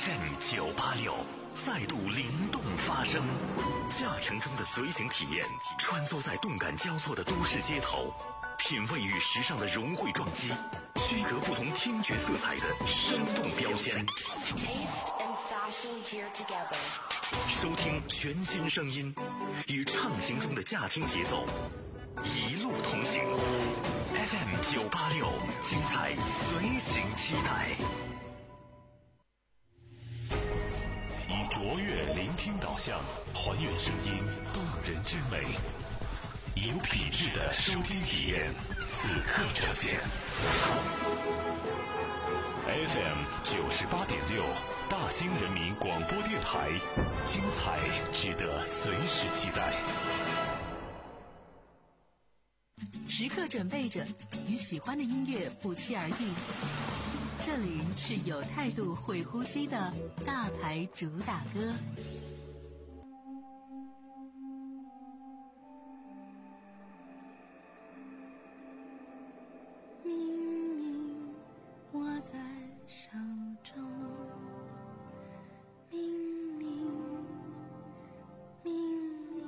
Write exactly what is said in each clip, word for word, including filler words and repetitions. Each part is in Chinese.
F M 九八六再度灵动发声，驾乘中的随行体验，穿梭在动感交错的都市街头，品味与时尚的融汇撞击，区隔不同听觉色彩的生动标签。收听全新声音，与畅行中的驾听节奏，一路同行。F M 九八六，精彩随行期待。以卓越聆听导向，还原声音动人之美，以有品质的收听体验，此刻呈现。F M 九十八点六，大兴人民广播电台，精彩值得随时期待。 时刻准备着，与喜欢的音乐不期而遇。这里是有态度、会呼吸的大牌主打歌。 明明握在手中，明明明明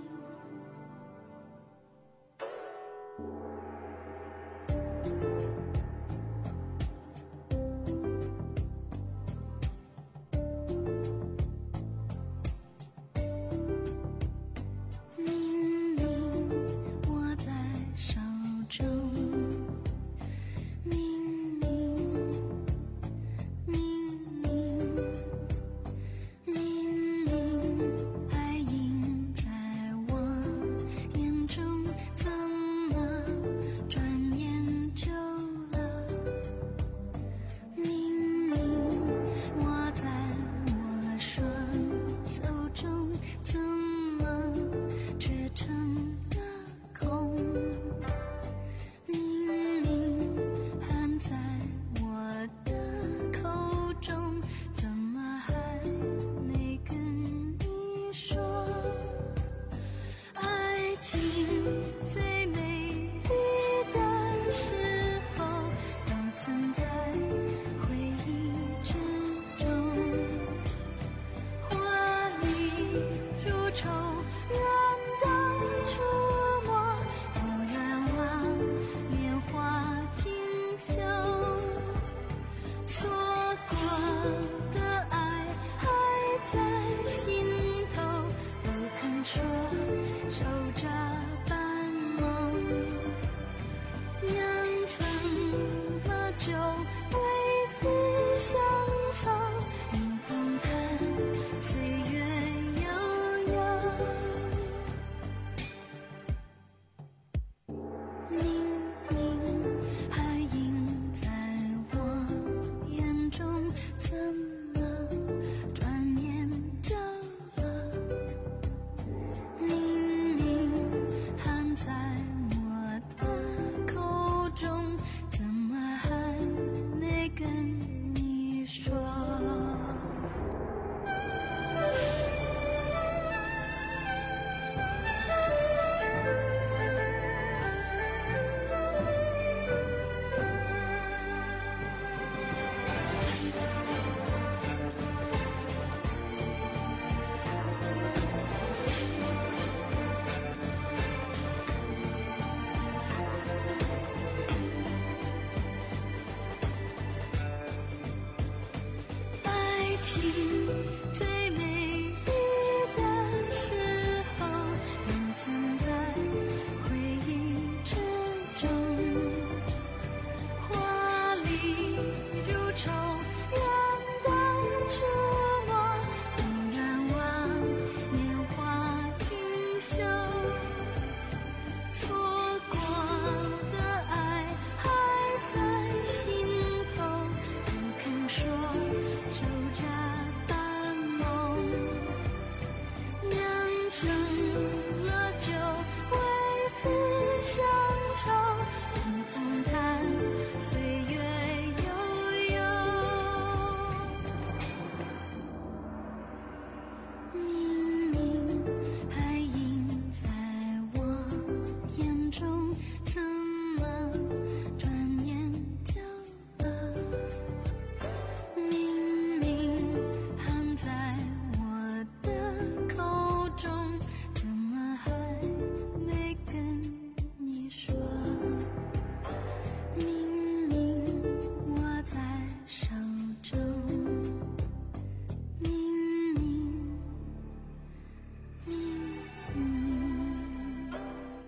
迎风叹岁月悠悠。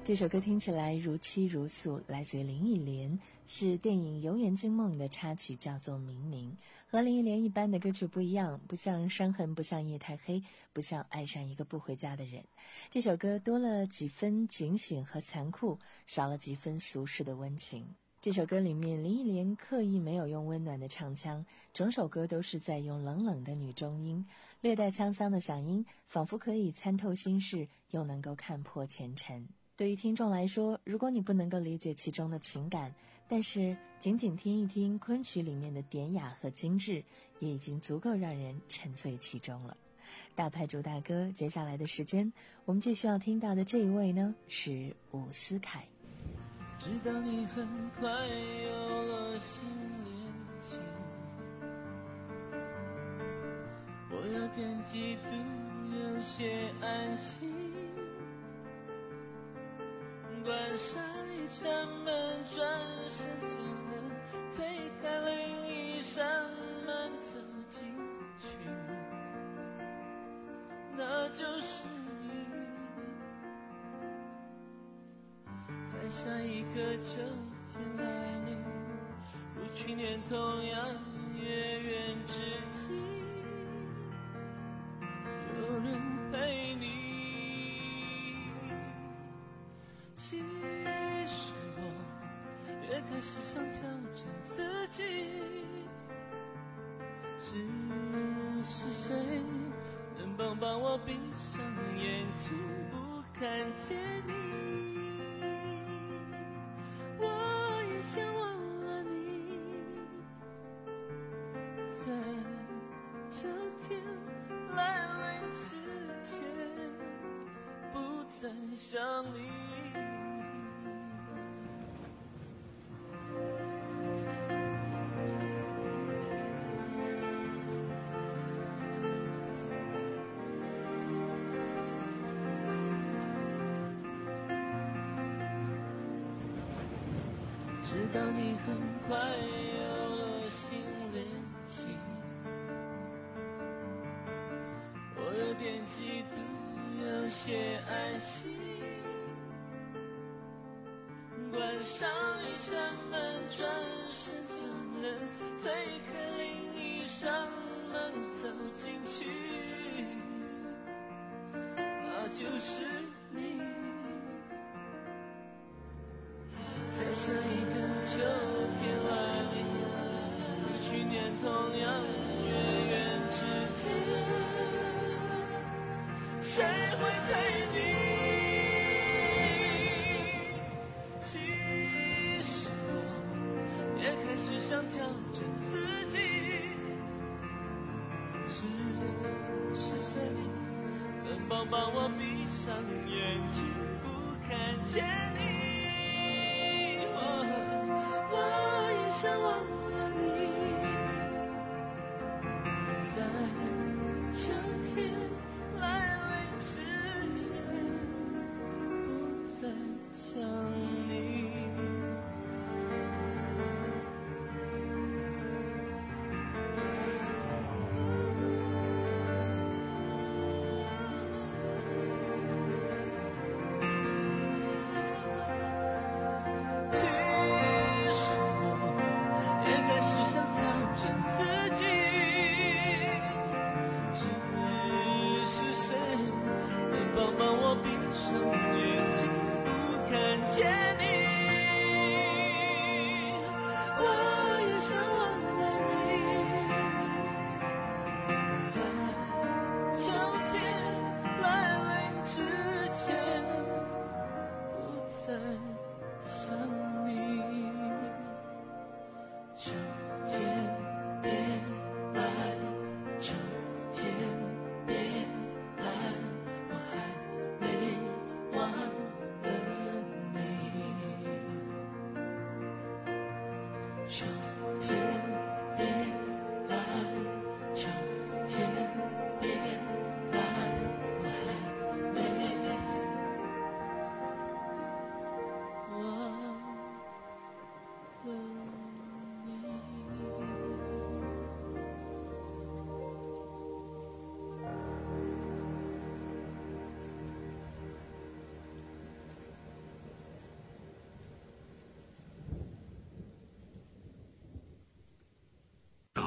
这首歌听起来如泣如诉，来自于林忆莲，是电影《游园惊梦》的插曲，叫做《明明》。和林忆莲一般的歌曲不一样，不像伤痕，不像夜太黑，不像爱上一个不回家的人。这首歌多了几分警醒和残酷，少了几分俗世的温情。这首歌里面，林忆莲刻意没有用温暖的唱腔，整首歌都是在用冷冷的女中音，略带沧桑的嗓音，仿佛可以参透心事，又能够看破前尘。对于听众来说，如果你不能够理解其中的情感，但是仅仅听一听昆曲里面的典雅和精致，也已经足够让人沉醉其中了。大牌主大哥，接下来的时间，我们继续要听到的这一位呢，是伍思凯。 知道你很快有了新恋情，我有点嫉妒，有些安心。关上一扇门，转身就能推开另一扇门，走进去，那就是你。在下一个秋天来临，如去年同样月圆之际，有人陪你。其实我越开始想调整自己，只是谁能帮帮我闭上眼睛不看见你。我也想忘了你，在秋天来临之前不再想你。知道你很快有了新恋情，我有点嫉妒，有些安心。关上一扇门，转身就能推开另一扇门，走进去，那就是你。在下一个秋天来临，如去年同样月圆之际，谁会陪你？其实我也开始想调整自己，只是谁能帮帮我闭上眼睛不看见你。想忘了你，在秋天来临之前不再想你。其实我也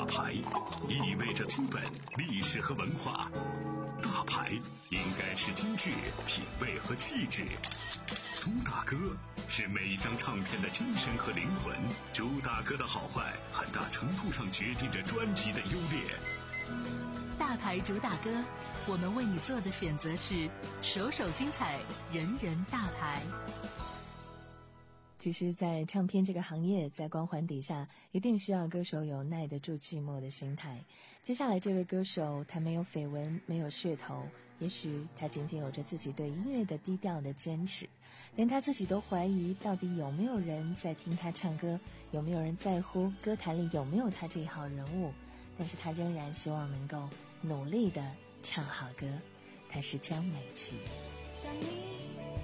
大牌意味着资本、历史和文化，大牌应该是精致、品味和气质。朱大哥是每张唱片的精神和灵魂，朱大哥的好坏很大程度上决定着专辑的优劣。 大牌主打歌，我们为你做的选择是首首精彩，人人大牌。 其实在唱片这个行业，在光环底下一定需要歌手有耐得住寂寞的心态。接下来这位歌手，他没有绯闻，没有噱头，也许他仅仅有着自己对音乐的低调的坚持，连他自己都怀疑到底有没有人在听他唱歌，有没有人在乎歌坛里有没有他这一号人物，但是他仍然希望能够努力地唱好歌。他是江美琪。 当你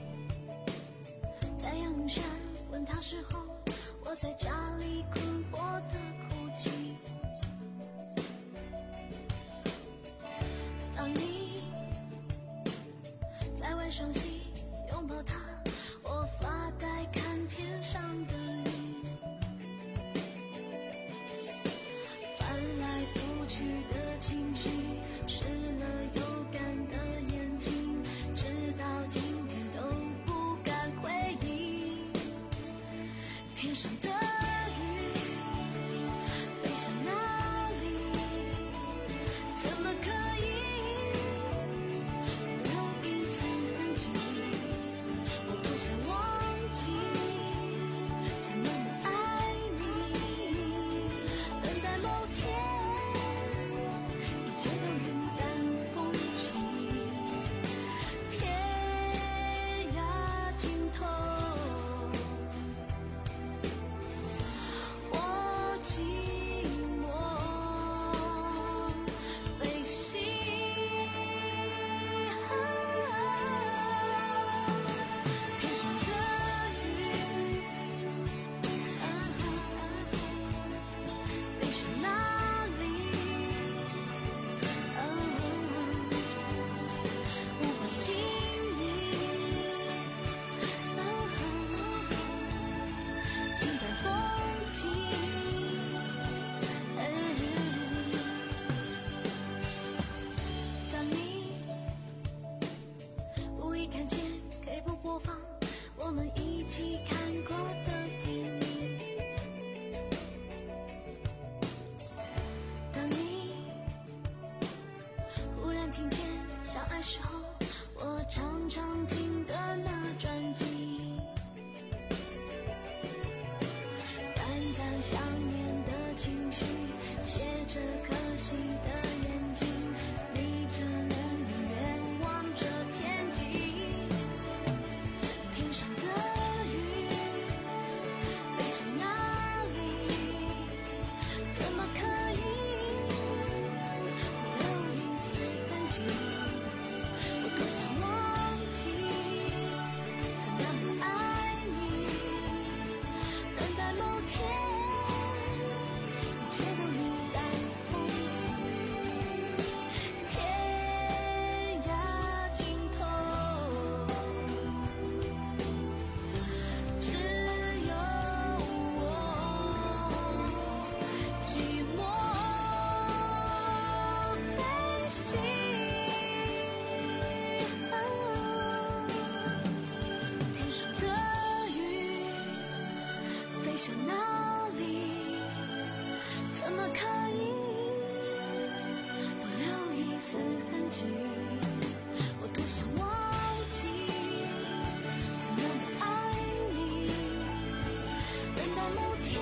在阳光下问他时候，我在家里困惑的哭泣。当你在玩双膝拥抱他，我发呆看天上的你。翻来覆去的情绪，湿了有干的眼睛，直到今天都不敢回忆。天上的雨飞向哪里？怎么可以留一丝痕迹？我多想忘记曾那么爱你，等待某天一切都云淡风轻。天涯尽头，我寂寞飞行。天上的雨飞向哪里？无关心意，云淡风轻。当你无意看见 K-pop 播放我们一起看过的电影，当你忽然听见相爱时候我常常听的那专辑，淡淡想念的情绪，写着可惜的眼睛，眯着人永远望着天际。天上的雨飞向哪里？怎么可以不留一丝痕迹？我多想忘记曾那么爱你，等待某天一切都云淡风轻。天涯尽头，只有我寂寞飞行。天上的雨飞向哪里？怎么可以不留一丝痕迹？我多想忘记曾那么爱你，等待某天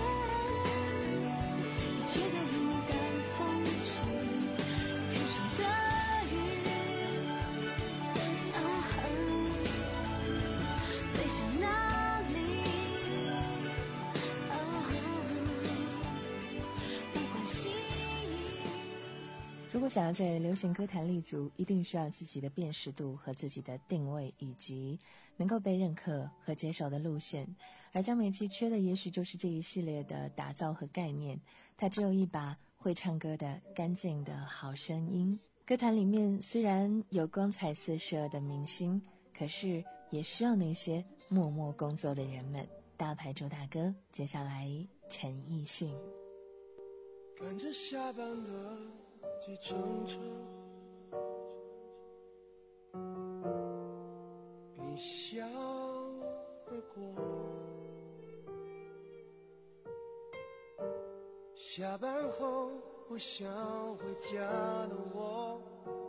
一切都云淡风轻。天上的雨啊飞向哪里？啊无关心意。 如果想要在流行歌坛立足，一定需要自己的辨识度和自己的定位，以及能够被认可和接受的路线。而江美琪缺的也许就是这一系列的打造和概念，她只有一把会唱歌的干净的好声音。歌坛里面虽然有光彩四射的明星，可是也需要那些默默工作的人们。大牌主打歌，接下来陈奕迅。 赶着下班的计程车，一笑而过。下班后不想回家的我，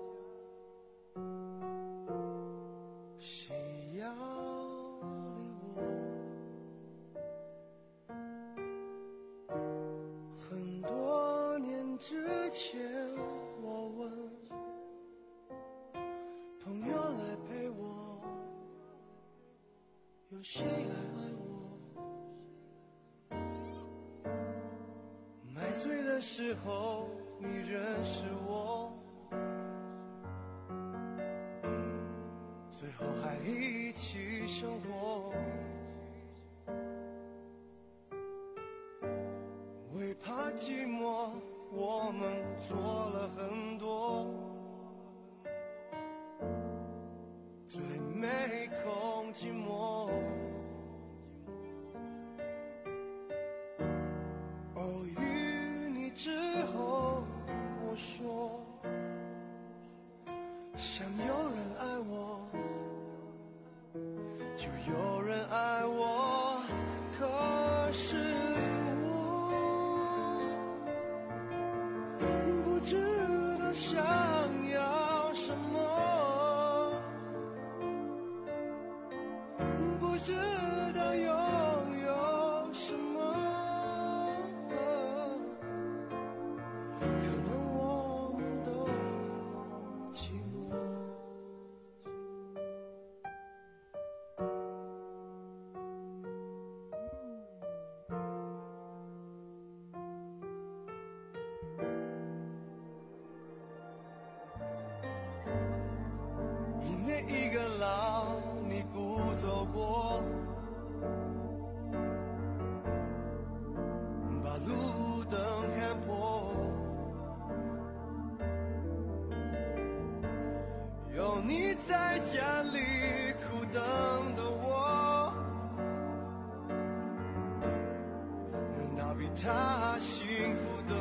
谁要理我？很多年之前我问朋友来陪我，有谁来爱我？买醉的时候你认识我，最后还一起生活。为怕寂寞我们做了很多，最没空寂寞。偶遇你之后我说想有人爱我就有人爱我，可是不知道想要什么，不知道拥有什么，可能我们都寂寞。一个老你孤走过，把路灯看破，有你在家里苦等的我，难道比他幸福的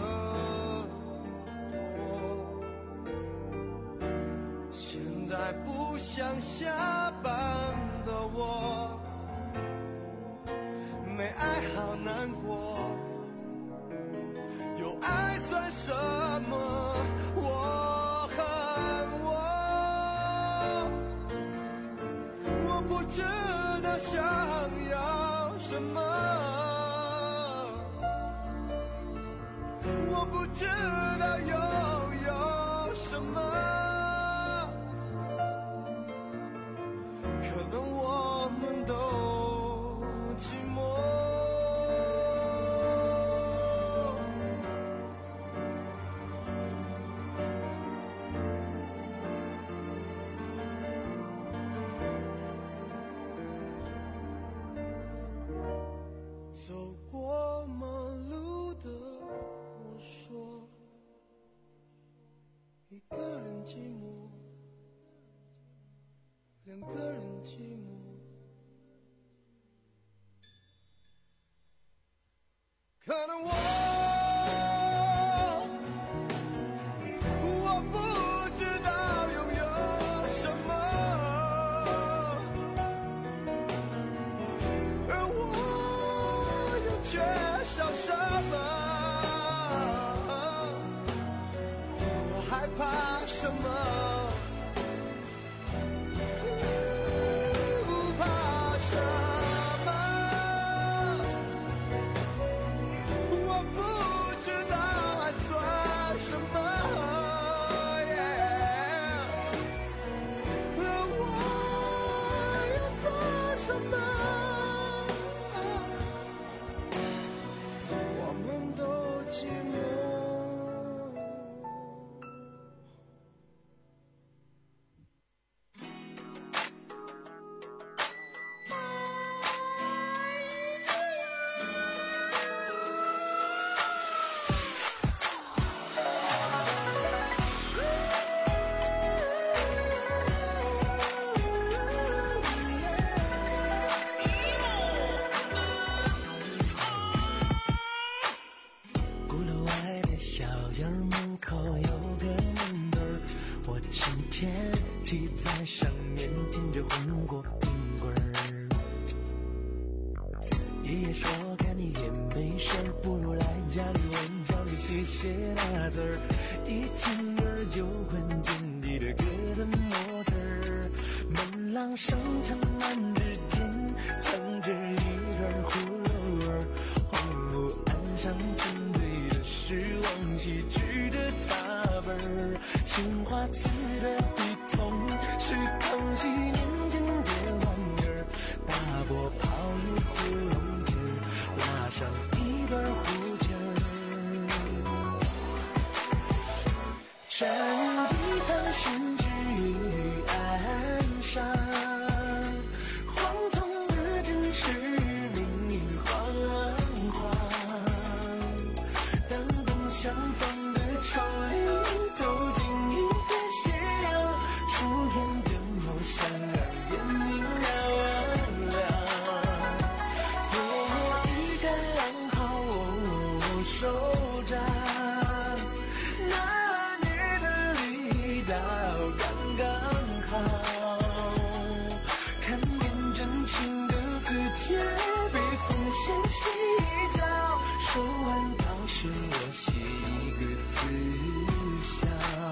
现在不想下班的我，没爱好难过，有爱算什么？我恨我，我不知道想要什么，我不知道拥有什么，可能我们都寂寞。走过马路的我说，一个人寂寞，两个人寂寞，可能我我不知道拥有什么，而我又缺少什么，我害怕什么？ 门口有个门墩儿，我成天骑在上面舔着红果冰棍儿。爷爷说看你也没事，不如来家里我教你写写大字儿，一进门就闻见你的哥的模特儿，门廊上藤蔓之间藏着一段葫芦儿，红木岸上正对的是王羲之的踏本儿，青花瓷的笔筒是康熙年间的玩意儿，大波泡一壶龙井儿，拉上一段胡琴儿，站一旁宣纸于岸上，黄铜的针齿明明晃晃，当东厢房的窗棂透进一片斜阳，出烟灯又香让眼睛亮亮，多一个浪好我手札，那年的力道刚刚好，看见真情的字帖被风掀起一角，手腕高悬我写一个字笑，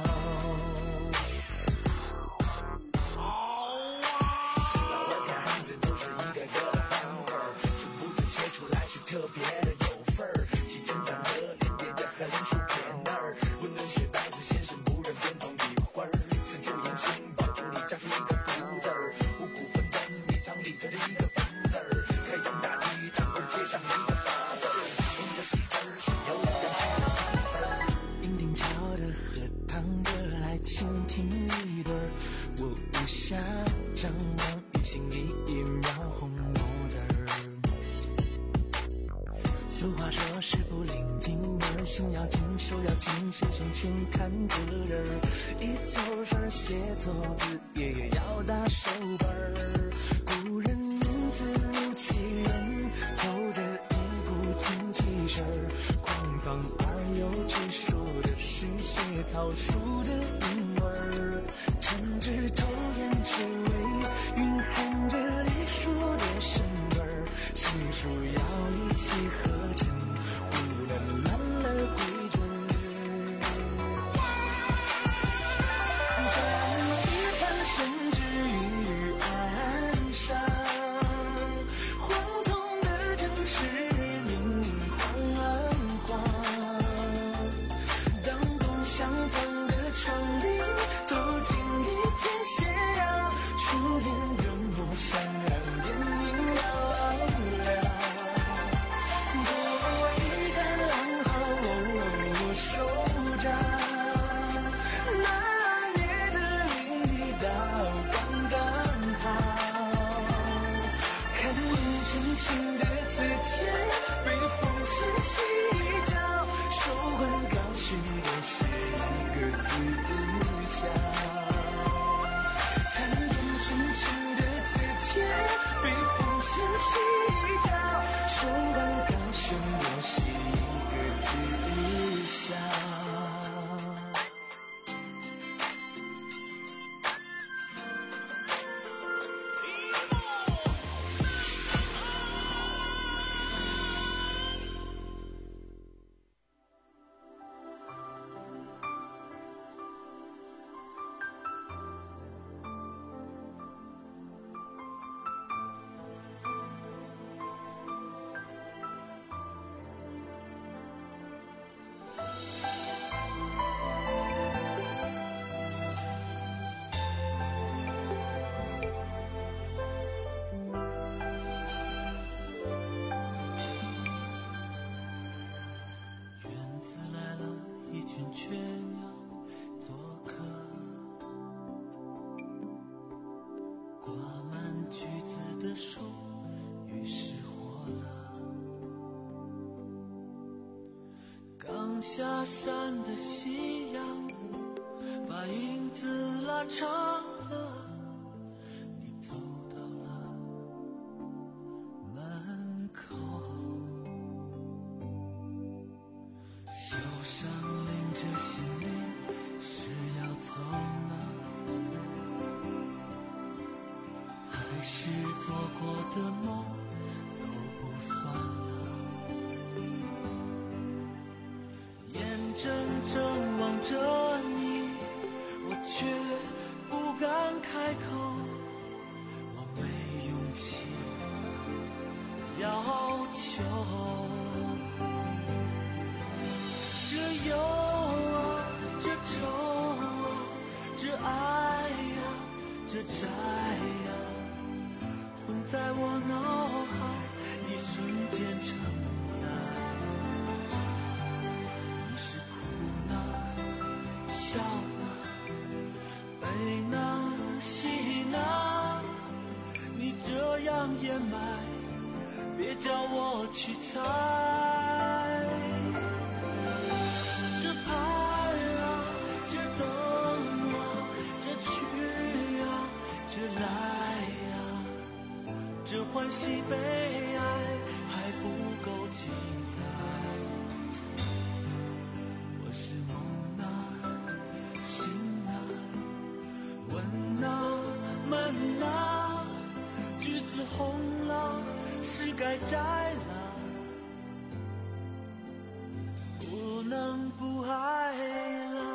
老外看汉字都是一个个的方块，数不准写出来是特别的有份儿，其成长的脸叠着和林树片那儿，温暖血白子先生不认变动的花儿，四九言情保住你加出一个福字儿，五谷丰登你藏里头的一个繁字儿，开阳大吉掌柜贴上一个八字儿，你的喜字儿是有人去的媳妇儿，银锭桥的荷塘的来倾听一对儿，我无暇张望一心一意描红眸子儿，俗话说师傅领进门，心要静手要静，谁先全看个人儿，一走神写错字爷爷要打手本儿，古人名字如其人，透着一股精气神儿，狂放而又直说的是写草书的韵味儿，趁指头烟只为蕴含着隶书的神味儿，细数要一气呵成，忽然乱了规矩儿，站一旁宣纸于岸上，黄铜的针齿明明晃晃，当东厢房的窗棂透进一片斜阳，出烟灯落香让眼睛亮亮，多一个浪好我手札，那年的力道刚刚好，看见真情的字帖被风掀起一角，手腕高悬的写一个字笑，看见真情的字帖被风掀起一角，手腕高悬我写一个字笑。雀鸟做客，挂满橘子的树于是活了，刚下山的夕阳把影子拉长了，你走到了门口，手上拎着些是做过的梦都不算了，眼睁睁望着你，我却不敢开口，我没勇气要求。这忧啊，这愁啊，这爱呀，这债呀，混在我脑海，一瞬间承载。你是哭呢，笑呢，悲呢，喜呢，你这样掩埋，别叫我去猜。这盼啊，这等啊，这去啊，这来啊，这欢喜悲哀还不够精彩。我是梦啊，醒啊，问啊，闷啊，橘子红了，是该摘了，不能不爱了。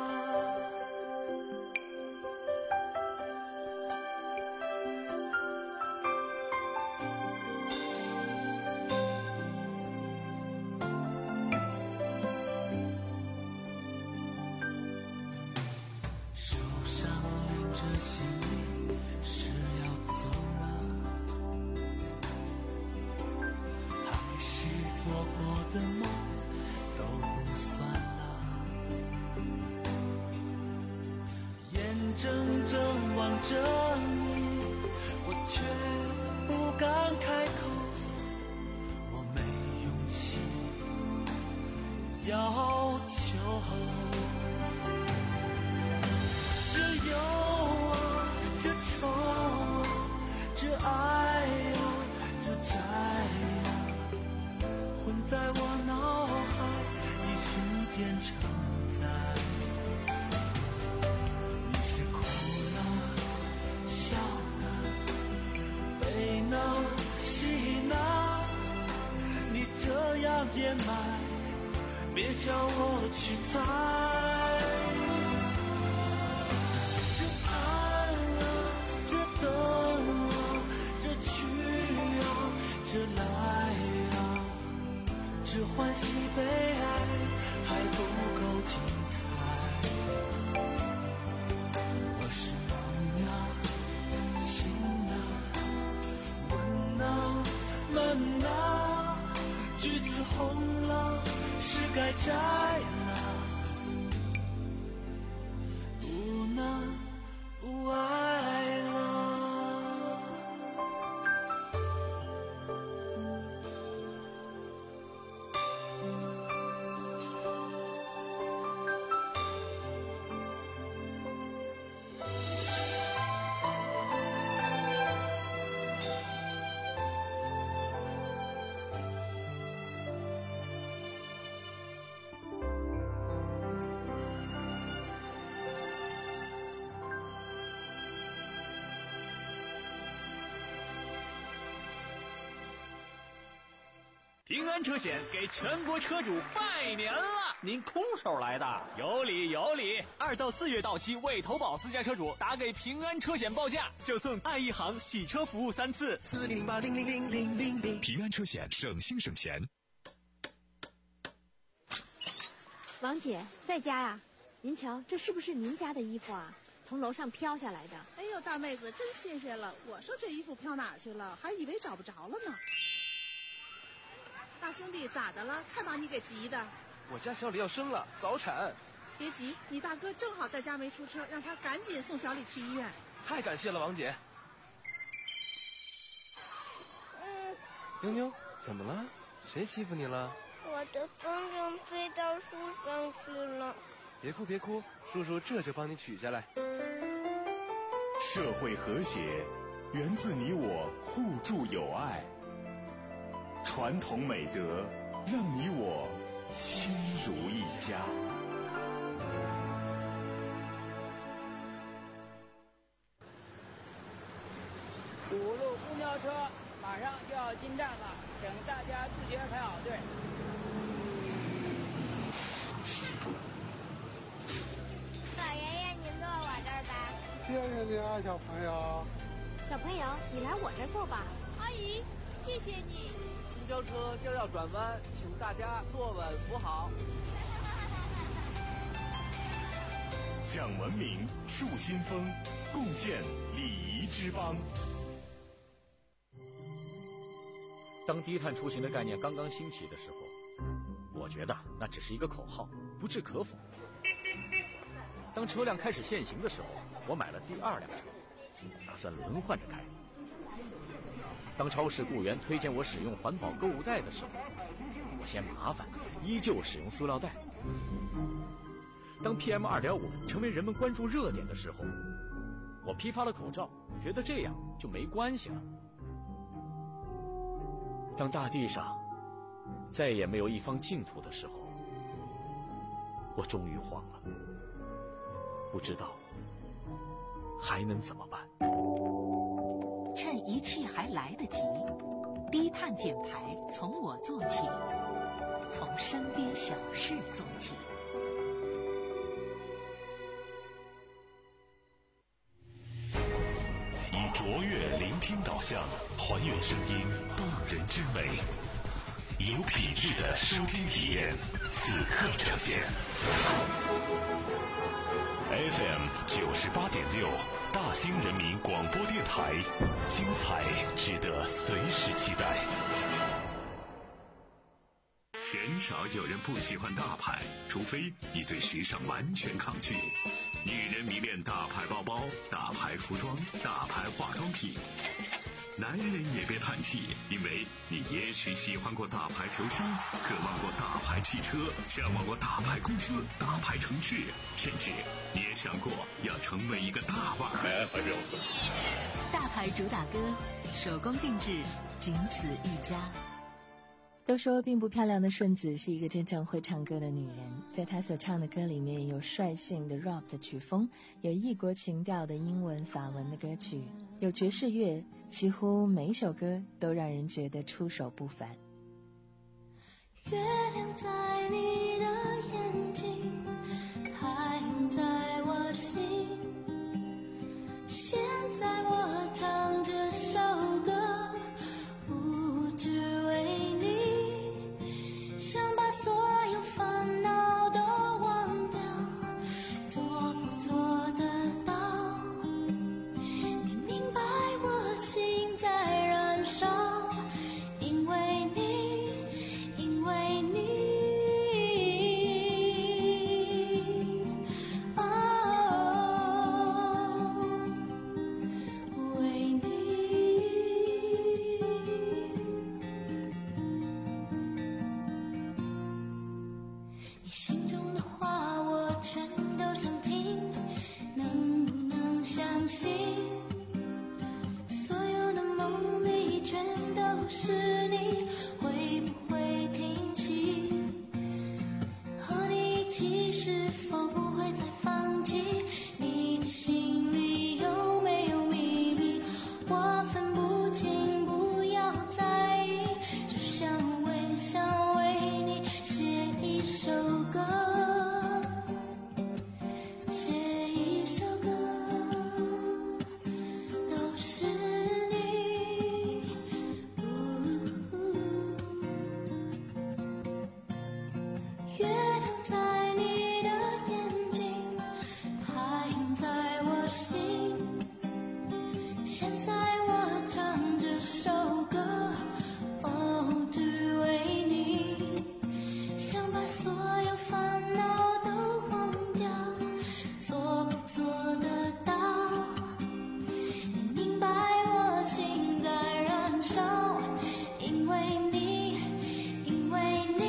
手上拎着行李是要走了，还是做过的梦都不算了，眼睁睁望着你，我却不敢开口，我没勇气要求。这忧啊，这愁啊，这爱啊，这债啊，混在我脑海，一瞬间承载。你是哭呢，笑呢，悲呢，喜呢，你这样掩埋，别叫我去猜。这盼啊，这等啊，这去啊，这来啊，这欢喜悲哀还不够精彩。我是梦啊，醒啊，问啊，闷啊，橘子红了，是该摘了，不能不爱了。 平安车险给全国车主拜年了！ 您空手来的？ 有理有理！二到四月到期未投保私家车主，打给平安车险报价，就送爱一行洗车服务三次。 四零八零零零零零零。 平安车险，省心省钱。 王姐在家呀？您瞧，这是不是您家的衣服啊？从楼上飘下来的。 哎呦，大妹子，真谢谢了！我说这衣服飘哪去了，还以为找不着了呢。大兄弟，咋的了？看把你给急的。 我家小李要生了，早产。 别急，你大哥正好在家没出车，让他赶紧送小李去医院。 太感谢了，王姐。 嗯， 妞妞，怎么了？谁欺负你了？ 我的风筝飞到树上去了。 别哭别哭，叔叔这就帮你取下来。 社会和谐源自你我互助友爱，传统美德让你我亲如一家。 五路到车马上就要进站了，请大家自觉排好队。 老爷爷，您坐我这儿吧。 谢谢你啊，小朋友。 小朋友，你来我这儿坐吧。 阿姨，谢谢你。 公交车就要转弯，请大家坐稳扶好。 讲文明，树新风，共建礼仪之邦。 当低碳出行的概念刚刚兴起的时候，我觉得那只是一个口号，不置可否。当车辆开始限行的时候，我买了第二辆车，打算轮换着开。当超市雇员推荐我使用环保购物袋的时候，我嫌麻烦，依旧使用塑料袋。当 P M 二点五 成为人们关注热点的时候，我批发了口罩，觉得这样就没关系了。当大地上再也没有一方净土的时候，我终于慌了，不知道还能怎么办。 趁一切还来得及，低碳减排从我做起，从身边小事做起。 以卓越聆听导向，还原声音动人之美，有品质的收听体验，此刻呈现。F M 九十八点六，大兴人民广播电台，精彩值得随时期待。鲜少有人不喜欢大牌，除非你对时尚完全抗拒。女人迷恋大牌包包、大牌服装、大牌化妆品。男人也别叹气，因为你也许喜欢过大牌球星，渴望过大牌汽车，向往过大牌公司、大牌城市，甚至你也想过要成为一个大腕儿。 大牌主打歌，手工定制，仅此一家。 都说并不漂亮的顺子是一个真正会唱歌的女人，在她所唱的歌里面有率性的 rap 的曲风，有异国情调的英文法文的歌曲，有爵士乐，几乎每一首歌都让人觉得出手不凡。 月亮在你的眼睛，太阳在我心，现在我唱这首歌，不只为你，想把所有烦恼都忘掉，做不做得到？你明白我心在燃烧，因为你，因为你，哦，为你。你心中的话我全都想听，能不能相信？所有的梦里全都是你，会不会停息？和你一起是否不会再放弃？你的心里有没有秘密？我分不清，不要在意，只想微笑为你写一首歌，写一首歌，都是你。月亮在你的眼睛，太阳在我心，现在我唱这首歌，哦，只为你，想把所有烦恼都忘掉，做不做得到？你明白我心在燃烧，因为你，因为你，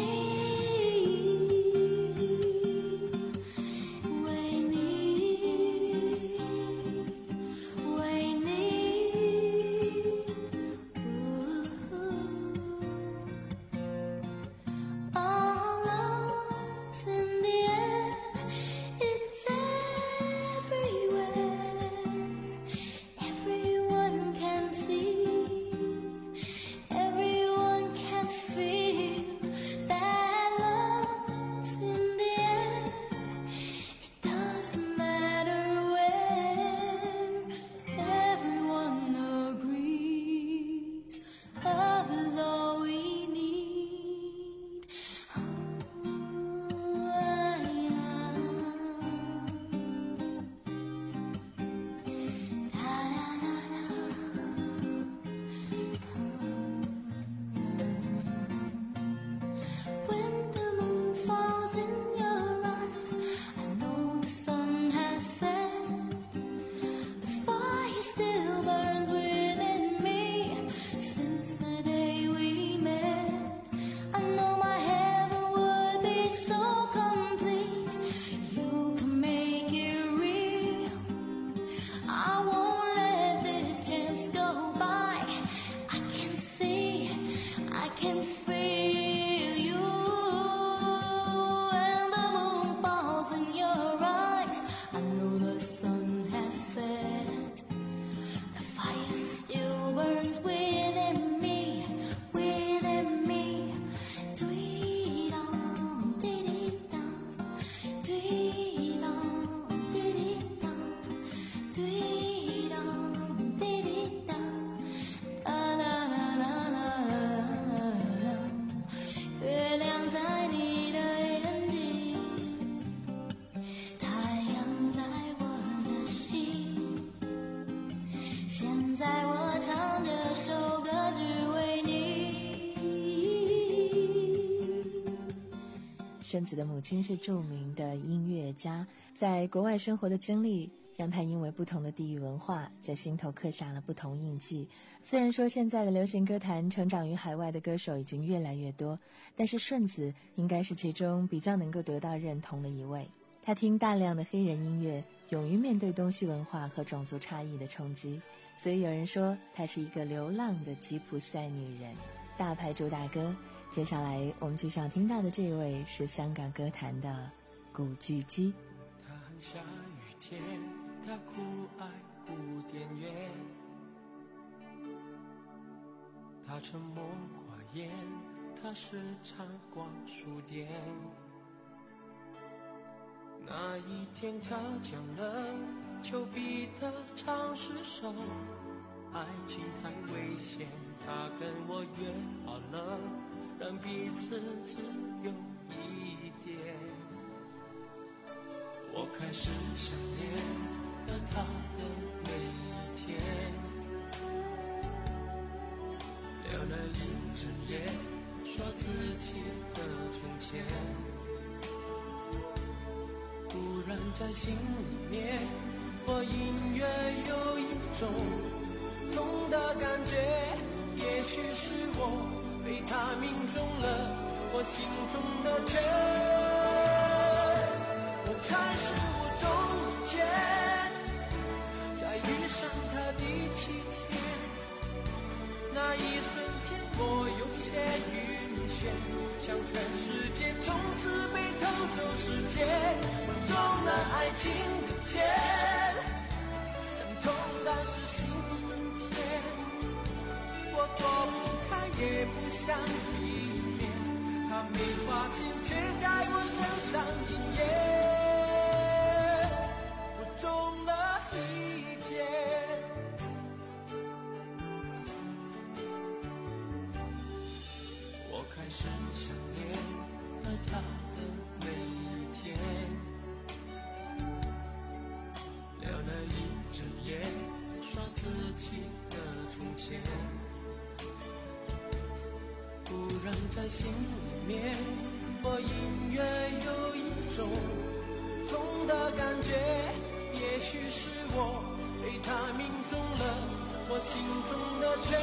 为你，为你。 顺子的母亲是著名的音乐家，在国外生活的经历让他因为不同的地域文化在心头刻下了不同印记。虽然说现在的流行歌坛成长于海外的歌手已经越来越多，但是顺子应该是其中比较能够得到认同的一位。他听大量的黑人音乐，勇于面对东西文化和种族差异的冲击，所以有人说她是一个流浪的吉普赛女人。大牌主打歌，接下来我们就想听到的这位是香港歌坛的古巨基。 他很下雨天，他酷爱古典乐，他沉默寡言，他时常逛书店。那一天他讲了丘比特唱诗首，爱情太危险，他跟我约好了，让彼此只有一点。我开始想念了他的每一天，聊了一整夜，说自己的从前。突然在心里面，我隐约有一种痛的感觉，也许是我被他命中了我心中的缺。我才是我中间，在遇上他第七天，那一瞬间我有些晕眩，像全世界从此被偷走世界，我中了爱情的箭，很痛但是心很甜，我躲不开也不想避免，他没发现却在我身上应验，我中了一箭。我开始想念了他的每一天，聊了一整夜，说自己的从前。突然在心里面，我隐约有一种痛的感觉，也许是我被他命中了我心中的缺。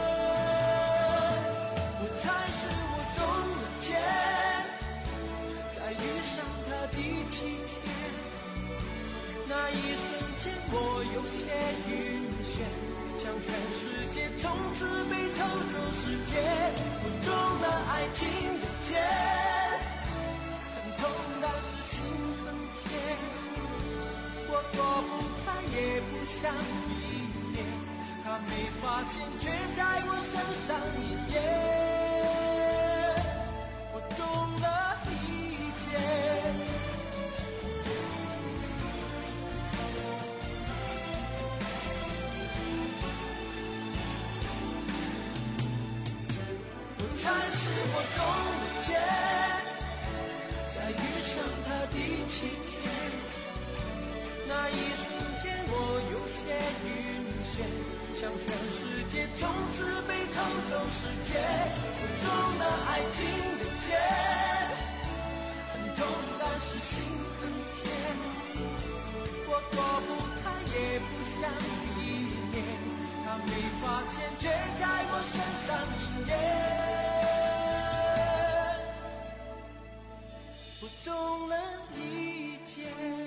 我才是我中了箭，在遇上他第七天，那一瞬间我有些晕眩，像全世界从此被偷走世界，我中了爱情的箭，很痛但是心很甜，我躲不开也不想避免，他没发现却在我身上应验，我中了一箭。才是我中了箭，在遇上他第七天，那一瞬间我有些晕眩，像全世界从此被偷走世界，我中了爱情的箭，很痛但是心很甜，我躲不开也不想避免，他没发现却在我身上应验，我中了一箭。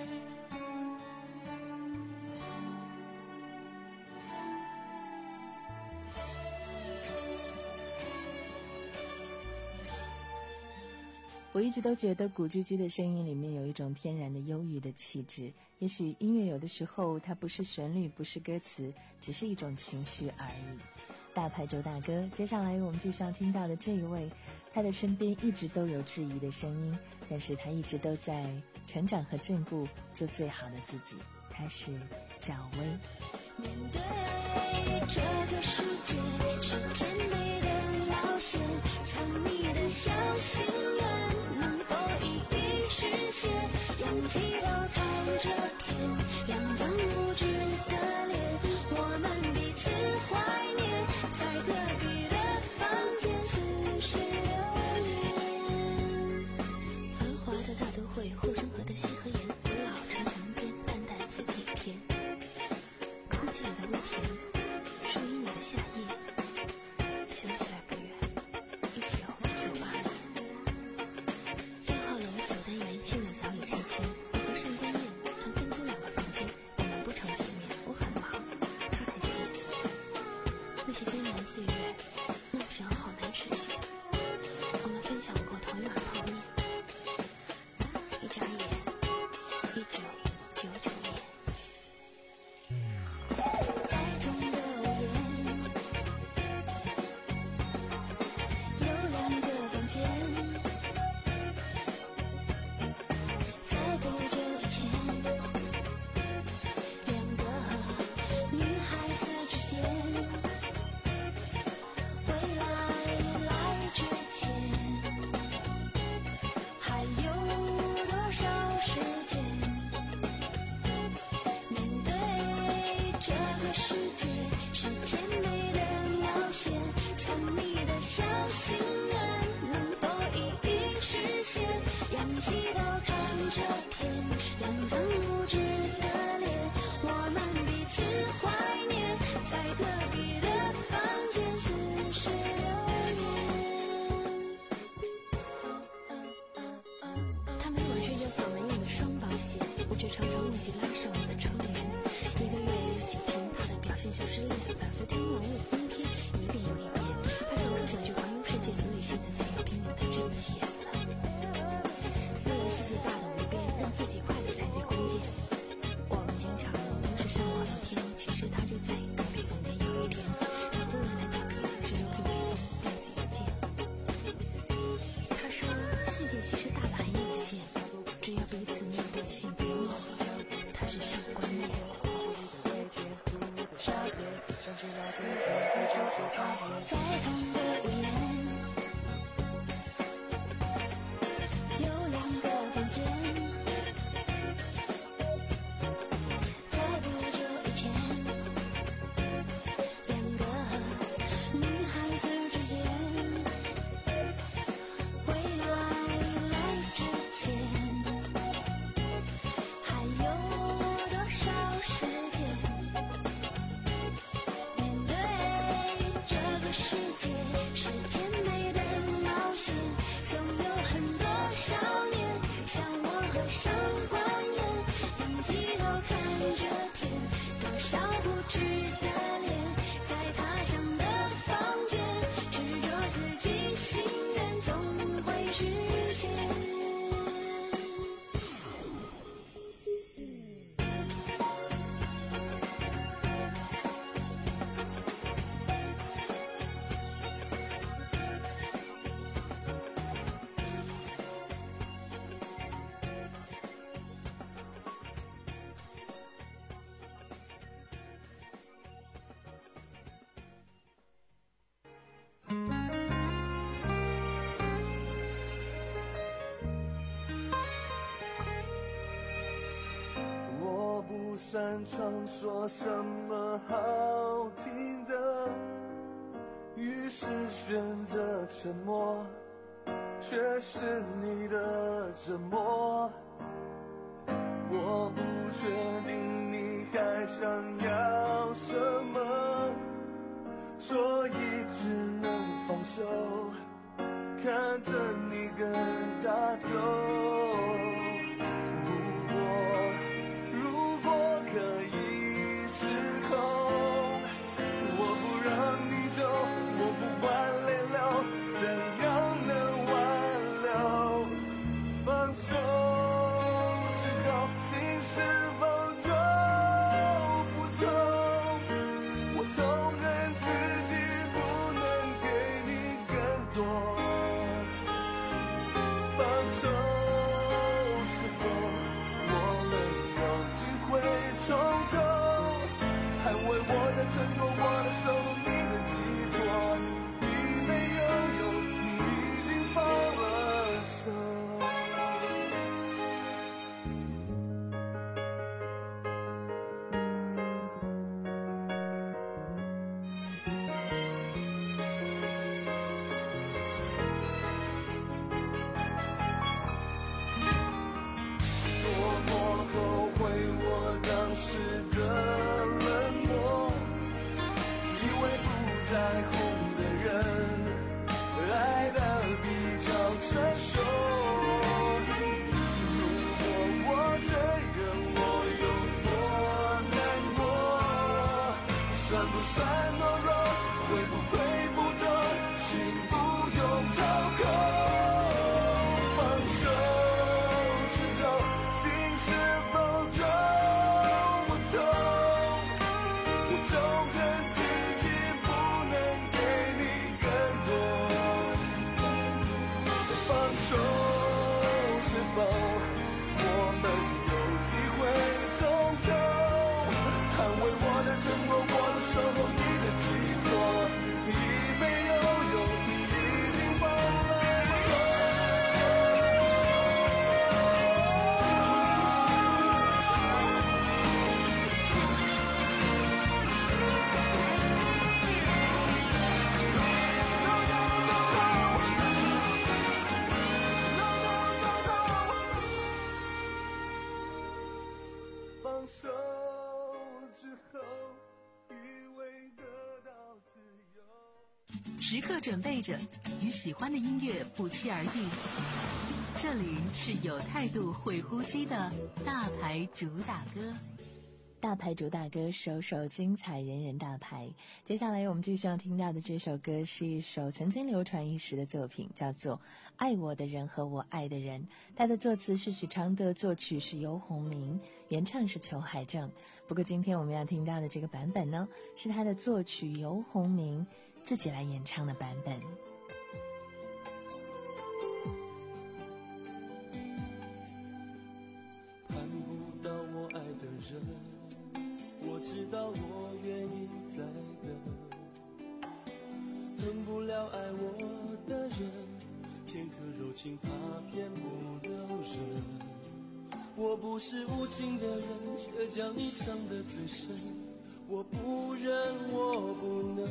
我一直都觉得古巨基的声音里面有一种天然的忧郁的气质，也许音乐有的时候它不是旋律，不是歌词，只是一种情绪而已。大牌周大哥，接下来我们就需要听到的这一位，他的身边一直都有质疑的声音，但是他一直都在成长和进步，做最好的自己。他是赵薇。 面对这个世界是甜美的冒险，藏你的小心愿能否一一实现，仰起头看着天，两张不知的脸，我们彼此怀念，在隔壁的房间似水流年，繁念小失恋，反复听文物风篇，一遍又一遍。他享受想去环游世界，所以现在才要拼命的挣钱了。虽然世界大的无边，让自己快乐才最关键。我们经常都是上网聊天，其实他就在隔壁房间。有一天，他忽然来打给我，只留给我一封电子邮件。他说，世界其实大的很有限，只要彼此面对，先不用后悔，他是上官念。在同个屋檐，有两个房间。在不久以前，两个女孩子之间，未来来之前，还有多少时间？面对这个世界是甜美的冒险，总有很多少年像我和上官燕，仰起头看着天，多少不知的脸，在他乡的房间，执着自己心愿，总会实现。 我不擅长说什么好听的，于是选择沉默，却是你的折磨。我不确定你还想要什么，所以只能放手，看着你跟他走。承诺我的手，你的寄托，你没有用，你已经放了手。多么后悔我当时的冷漠，在乎的人爱得比较成熟。如果我承认我有多难过，算不算懦弱？会不会不懂？心不用掏空。放手之后，心是否就不痛？我痛恨自己时刻准备着，与喜欢的音乐不期而遇。这里是有态度、会呼吸的大牌主打歌。 大牌主打歌，首首精彩，人人大牌。接下来我们继续要听到的这首歌是一首曾经流传一时的作品，叫做《爱我的人和我爱的人》。它的作词是许常德，作曲是游鸿明，原唱是裘海正。不过今天我们要听到的这个版本呢，是他的作曲游鸿明自己来演唱的版本。 看不到我爱的人，我知道我愿意再等，等不了爱我的人，天可柔情怕骗不了人。我不是无情的人，却将你伤得最深，我不忍我不能，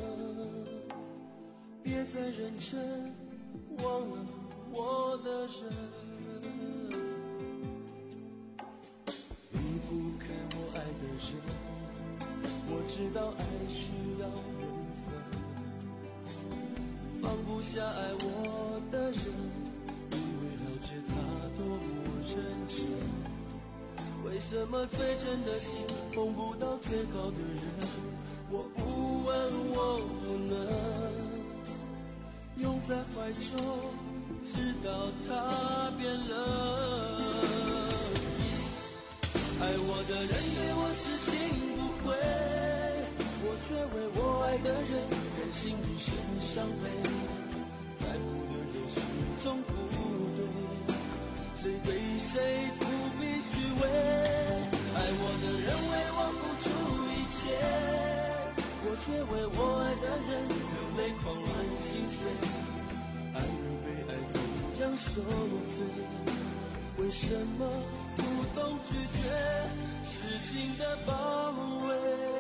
别再认真忘了我的人。离不开我爱的人，我知道爱需要缘分，放不下爱我的人，因为了解他多么认真。为什么最真的心碰不到最好的人？我不问我不能，拥在怀中直到他变冷。爱我的人对我痴心不悔，我却为我爱的人甘心一生伤悲。在乎的人始终不对，谁对谁不必虚伪。爱我的人为我付出一切，我却为我爱的人流泪狂乱心碎。爱与被爱同样受罪，为什么不懂拒绝痴情的包围？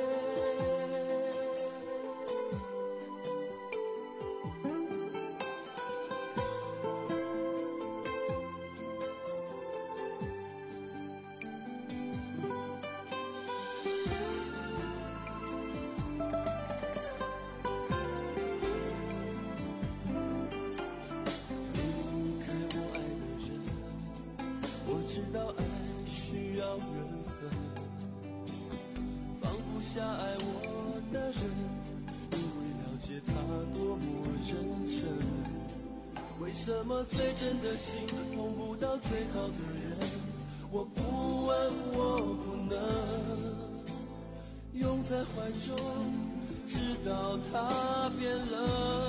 下爱我的人，因为了解他多么认真。为什么最真的心碰不到最好的人？我不问我不能，拥在怀中直到他变冷。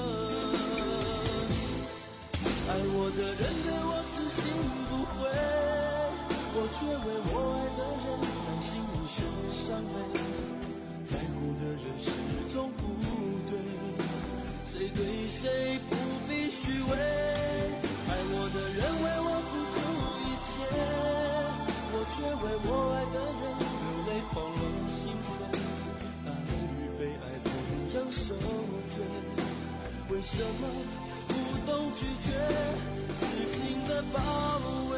爱我的人对我痴心不悔，我却为我爱的人甘心一生伤悲。在乎的人始终不对，谁对谁不必虚伪。爱我的人为我付出一切，我却为我爱的人流泪狂乱心碎。爱与被爱同样受罪，为什么不懂拒绝痴情的包围？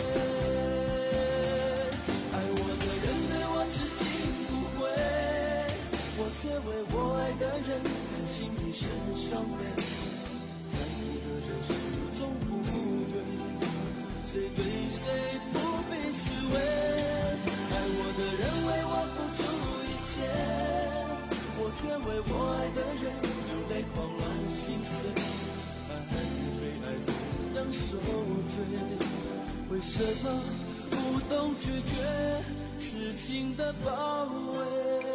爱我的人对我痴心不悔，我却为我爱的人甘心一生伤悲。在乎的人始终不对，谁对谁不必虚伪。爱我的人为我付出一切，我却为我爱的人流泪狂乱心碎。爱与被爱同样受罪，为什么不懂拒绝痴情的包围？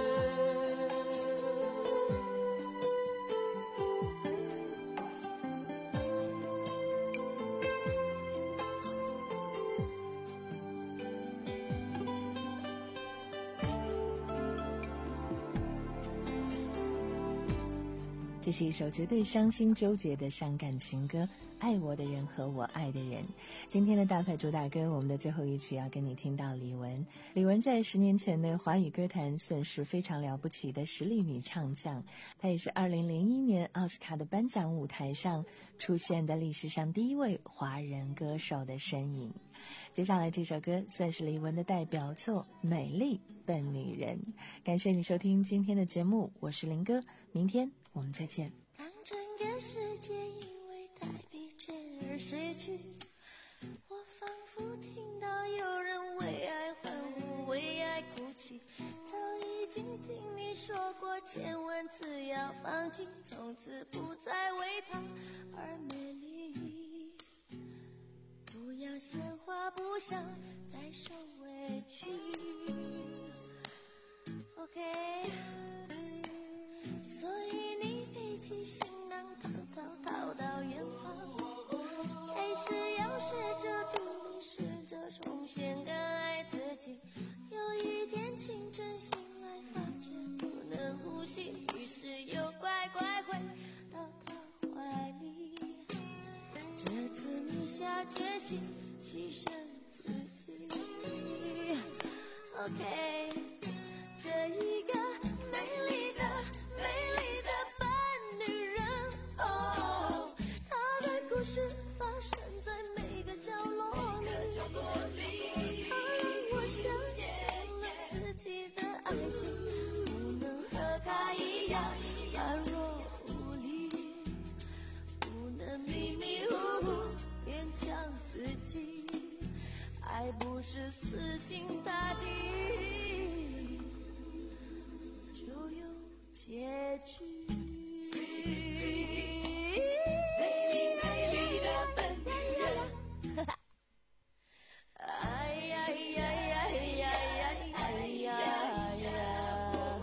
这是一首绝对伤心纠结的伤感情歌，爱我的人和我爱的人。今天的大牌主打歌，我们的最后一曲要跟你听到李玟。李玟在十年前的华语歌坛算是非常了不起的实力女唱将，她也是二零零一年奥斯卡的颁奖舞台上出现的历史上第一位华人歌手的身影。接下来这首歌算是李玟的代表作《美丽笨女人》。感谢你收听今天的节目，我是林哥，明天我们再见。 当整个世界因为太疲倦而睡去，我仿佛听到有人为爱欢呼，为爱哭泣。早说过千万次要放弃，从此不再为他而美丽。不要闲话，不想再受委屈。OK， 所以你背起行囊，逃逃逃到远方，开始要试着独立，试着重新更爱自己。有一天清晨醒来，发觉不能呼吸，于是又乖乖回到他怀里。这次你下决心牺牲自己。OK， 这一个美丽的美丽的笨女人，哦，她的故事发生在每个角落里，她让我相信了自己的爱情不能和她一样软弱无力，不能迷迷糊糊勉强自己，爱不是死心塌地就有结局。美丽美丽的笨女人，哎呀呀呀呀呀呀呀！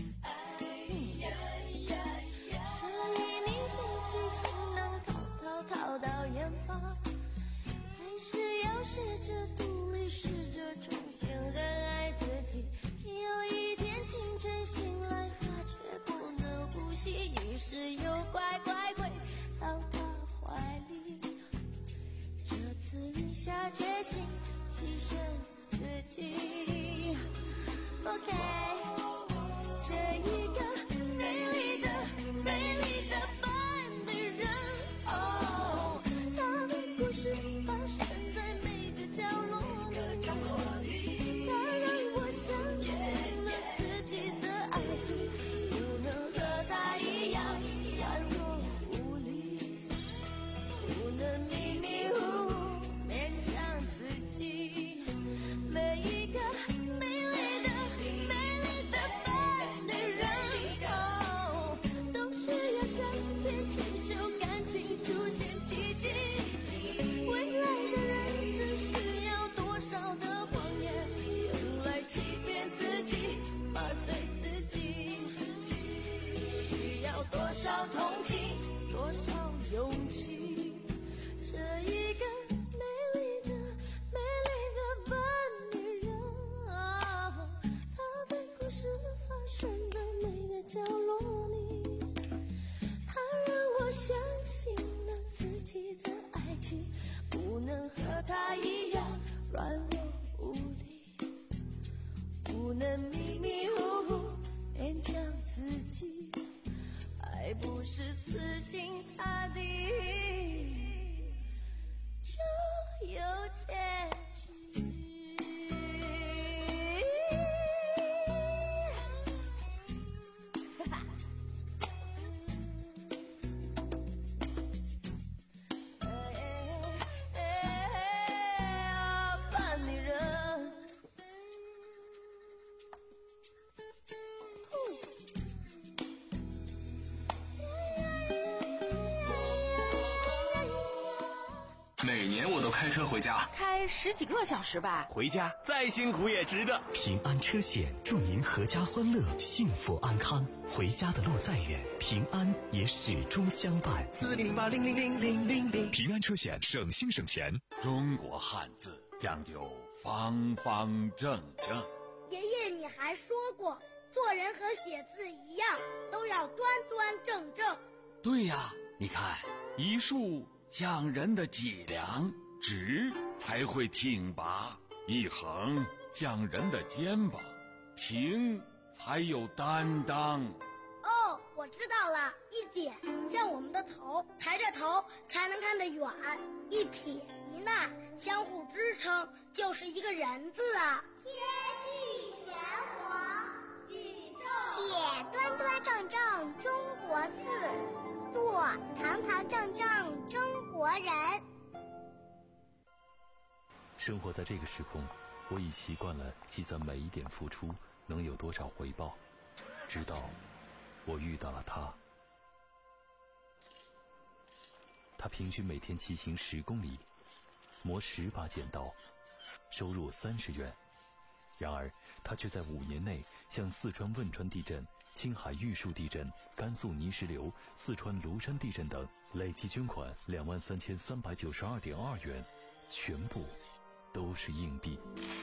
所以你背起行囊，逃逃逃到远方，还是要试着独立，试着重新更爱自己。有一天清晨醒来，发觉不能呼吸，于是又乖乖回到他怀里。这次你下决心牺牲自己。OK， 这一个美丽的美丽的笨女人，哦，她的故事发生在每个角落里，她让我相信了自己的爱情不能和她一样软弱无力，不能迷迷糊糊勉强自己。每一个美丽的美丽的笨女人，哦，都是要像天气就感情出现奇迹。未来的日子需要多少的谎言，用来欺骗自己，麻醉自己，需要多少同情，多少勇气。这一个美丽的美丽的笨女人，啊，她的故事发生在每个角落里，她让我相信了自己的爱情不能和她一样软弱无力，不能迷迷糊糊勉强自己，爱不是死心塌地就有结局。笨女人， 每年我都开车回家， 开十几个小时吧， 回家再辛苦也值得。 平安车险祝您阖家欢乐，幸福安康。回家的路再远，平安也始终相伴。 四零八零零零零零零， 平安车险省心省钱。 中国汉字讲究方方正正。 爷爷，你还说过，做人和写字一样，都要端端正正。 对呀，你看一竖讲人的脊梁，直才会挺拔；一横讲人的肩膀，平才有担当。 哦，我知道了，一点像我们的头，抬着头才能看得远；一撇一捺相互支撑，就是一个人字啊。 天地玄黄，宇宙写端端正正中国字，做堂堂正正中国人。 生活在这个时空，我已习惯了计算每一点付出能有多少回报。 直到我遇到了他。他平均每天骑行十公里，磨十把剪刀，收入三十元。然而，他却在五年内向四川汶川地震、青海玉树地震、甘肃泥石流、四川庐山地震等累计捐款两万三千三百九十二点二元，全部都是硬币。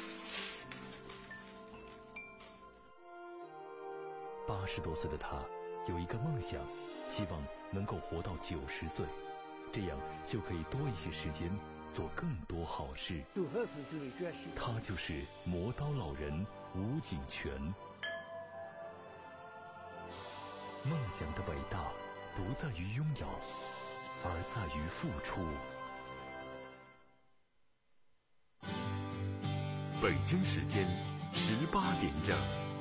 八十多岁的他有一个梦想，希望能够活到九十岁，这样就可以多一些时间做更多好事。他就是磨刀老人吴景全。梦想的伟大不在于拥有，而在于付出。 北京时间十八点整。